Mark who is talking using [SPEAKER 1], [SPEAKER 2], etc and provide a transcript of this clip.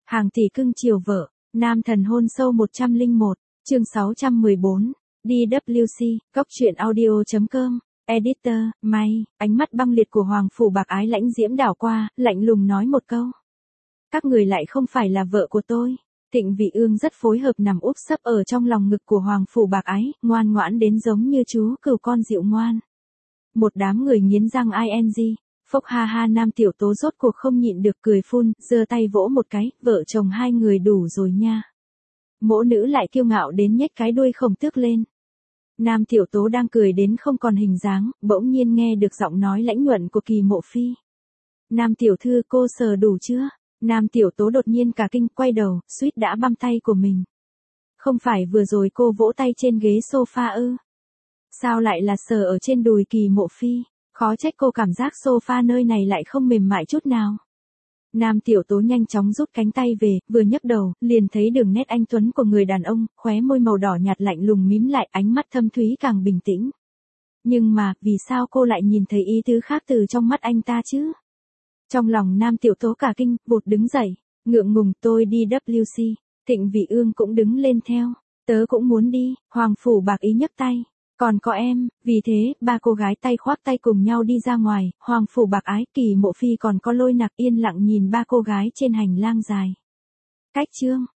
[SPEAKER 1] Hàng tỷ cưng chiều vợ, nam thần hôn sâu 101, chương 614, DWC, Cóc truyện audio.com, Editor, May, ánh mắt băng liệt của Hoàng Phủ Bạc Ái lãnh diễm đảo qua, lạnh lùng nói một câu. Các người lại không phải là vợ của tôi. Thịnh Vị Ương rất phối hợp nằm úp sấp ở trong lòng ngực của Hoàng Phủ Bạc Ái, ngoan ngoãn đến giống như chú cừu con dịu ngoan. Một đám người nghiến răng ing. Phốc ha ha, Nam Tiểu Tố rốt cuộc không nhịn được cười phun, giơ tay vỗ một cái, vợ chồng hai người đủ rồi nha. Mỗ nữ lại kiêu ngạo đến nhếch cái đuôi khổng tước lên. Nam Tiểu Tố đang cười đến không còn hình dáng, bỗng nhiên nghe được giọng nói lãnh nhuận của Kỳ Mộ Phi. Nam Tiểu Thư, cô sờ đủ chưa? Nam Tiểu Tố đột nhiên cả kinh, quay đầu, suýt đã băm tay của mình. Không phải vừa rồi cô vỗ tay trên ghế sofa ư? Sao lại là sờ ở trên đùi Kỳ Mộ Phi? Khó trách cô cảm giác sofa nơi này lại không mềm mại chút nào. Nam Tiểu Tố nhanh chóng rút cánh tay về, vừa nhấc đầu, liền thấy đường nét anh tuấn của người đàn ông, khóe môi màu đỏ nhạt lạnh lùng mím lại, ánh mắt thâm thúy càng bình tĩnh. Nhưng mà, vì sao cô lại nhìn thấy ý tứ khác từ trong mắt anh ta chứ? Trong lòng Nam Tiểu Tố cả kinh, vụt đứng dậy, ngượng ngùng, tôi đi WC. Thịnh Vị Ương cũng đứng lên theo, tớ cũng muốn đi. Hoàng Phủ Bạc Ý nhấc tay. Còn có em, vì thế, ba cô gái tay khoác tay cùng nhau đi ra ngoài, Hoàng Phủ Bạc Ái, Kỳ Mộ Phi còn có Lôi Nặc yên lặng nhìn ba cô gái trên hành lang dài. Cách chương